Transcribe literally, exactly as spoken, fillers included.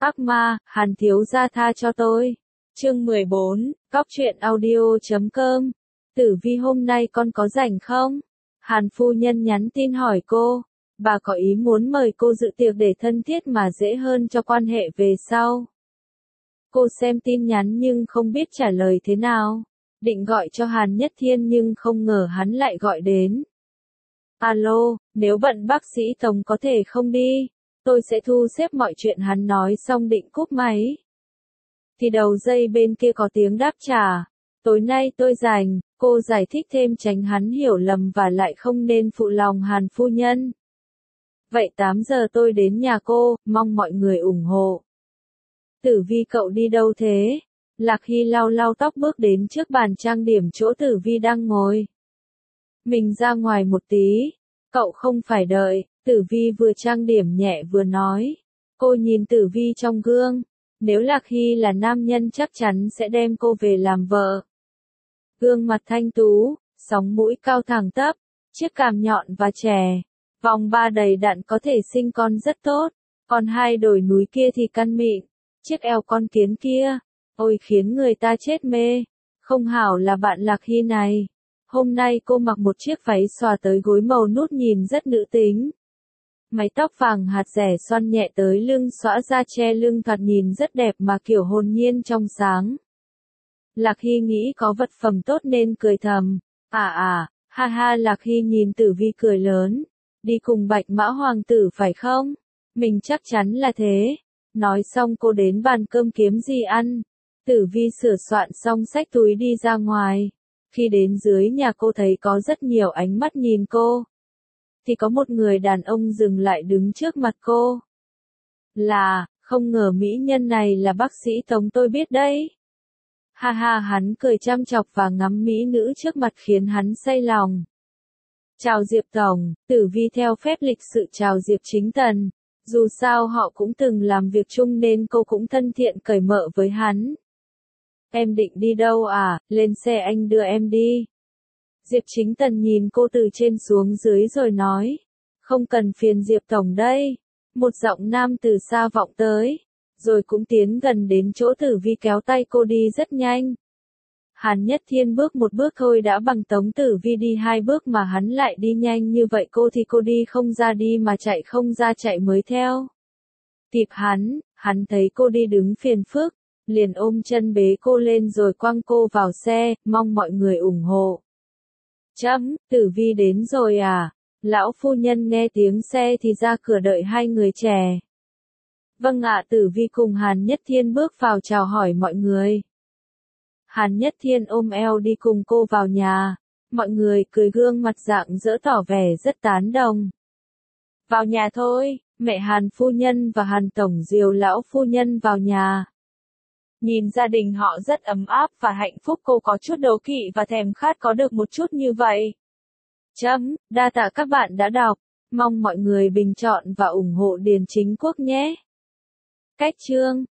Ác ma, Hàn thiếu gia tha cho tôi. Chương mười bốn, Cóc truyện audio chấm com. Tử Vi hôm nay con có rảnh không? Hàn phu nhân nhắn tin hỏi cô. Bà có ý muốn mời cô dự tiệc để thân thiết mà dễ hơn cho quan hệ về sau. Cô xem tin nhắn nhưng không biết trả lời thế nào. Định gọi cho Hàn Nhất Thiên nhưng không ngờ hắn lại gọi đến. Alo, nếu bận bác sĩ Tống có thể không đi. Tôi sẽ thu xếp mọi chuyện, hắn nói xong định cúp máy. Thì đầu dây bên kia có tiếng đáp trả. Tối nay tôi rảnh, cô giải thích thêm tránh hắn hiểu lầm và lại không nên phụ lòng Hàn phu nhân. Vậy tám giờ tôi đến nhà cô, mong mọi người ủng hộ. Tử Vi cậu đi đâu thế? Lạc Hy lau lau tóc bước đến trước bàn trang điểm chỗ Tử Vi đang ngồi. Mình ra ngoài một tí. Cậu không phải đợi. Tử Vi vừa trang điểm nhẹ vừa nói. Cô nhìn Tử Vi trong gương. Nếu Lạc Hy là nam nhân chắc chắn sẽ đem cô về làm vợ. Gương mặt thanh tú, sóng mũi cao thẳng tắp, chiếc cằm nhọn và trẻ, vòng ba đầy đặn có thể sinh con rất tốt. Còn hai đồi núi kia thì căn mịn, chiếc eo con kiến kia, ôi khiến người ta chết mê. Không hảo là bạn Lạc Hy này. Hôm nay cô mặc một chiếc váy xòa tới gối màu nút nhìn rất nữ tính. Mái tóc vàng hạt rẻ xoăn nhẹ tới lưng xõa ra che lưng thoạt nhìn rất đẹp mà kiểu hồn nhiên trong sáng. Lạc Hy nghĩ có vật phẩm tốt nên cười thầm. À à, ha ha. Lạc Hy nhìn Tử Vi cười lớn. Đi cùng Bạch Mã Hoàng tử phải không? Mình chắc chắn là thế. Nói xong cô đến bàn cơm kiếm gì ăn. Tử Vi sửa soạn xong xách túi đi ra ngoài. Khi đến dưới nhà cô thấy có rất nhiều ánh mắt nhìn cô. Thì có một người đàn ông dừng lại đứng trước mặt cô. Là, không ngờ mỹ nhân này là bác sĩ Tống tôi biết đấy. Ha ha, hắn cười chăm chọc và ngắm mỹ nữ trước mặt khiến hắn say lòng. Chào Diệp Tổng. Tử Vi theo phép lịch sự chào Diệp Chính Tần. Dù sao họ cũng từng làm việc chung nên cô cũng thân thiện cởi mở với hắn. Em định đi đâu à? Lên xe anh đưa em đi. Diệp Chính Tần nhìn cô từ trên xuống dưới rồi nói. Không cần phiền Diệp Tổng đây. Một giọng nam từ xa vọng tới. Rồi cũng tiến gần đến chỗ Tử Vi kéo tay cô đi rất nhanh. Hàn Nhất Thiên bước một bước thôi đã bằng Tống Tử Vi đi hai bước mà hắn lại đi nhanh như vậy, cô thì cô đi không ra đi mà chạy không ra chạy mới theo. Kịp hắn, hắn thấy cô đi đứng phiền phức, liền ôm chân bế cô lên rồi quăng cô vào xe, mong mọi người ủng hộ. Chấm, Tử Vi đến rồi à? Lão phu nhân nghe tiếng xe thì ra cửa đợi hai người trẻ. Vâng ạ. Tử Vi cùng Hàn Nhất Thiên bước vào chào hỏi mọi người. Hàn Nhất Thiên ôm eo đi cùng cô vào nhà. Mọi người cười gương mặt rạng rỡ tỏ vẻ rất tán đồng. Vào nhà thôi. Mẹ Hàn phu nhân và Hàn tổng dìu lão phu nhân vào nhà. Nhìn gia đình họ rất ấm áp và hạnh phúc, cô có chút đố kỵ và thèm khát có được một chút như vậy. Chấm, đa tạ các bạn đã đọc. Mong mọi người bình chọn và ủng hộ Điền Chính Quốc nhé. Cách chương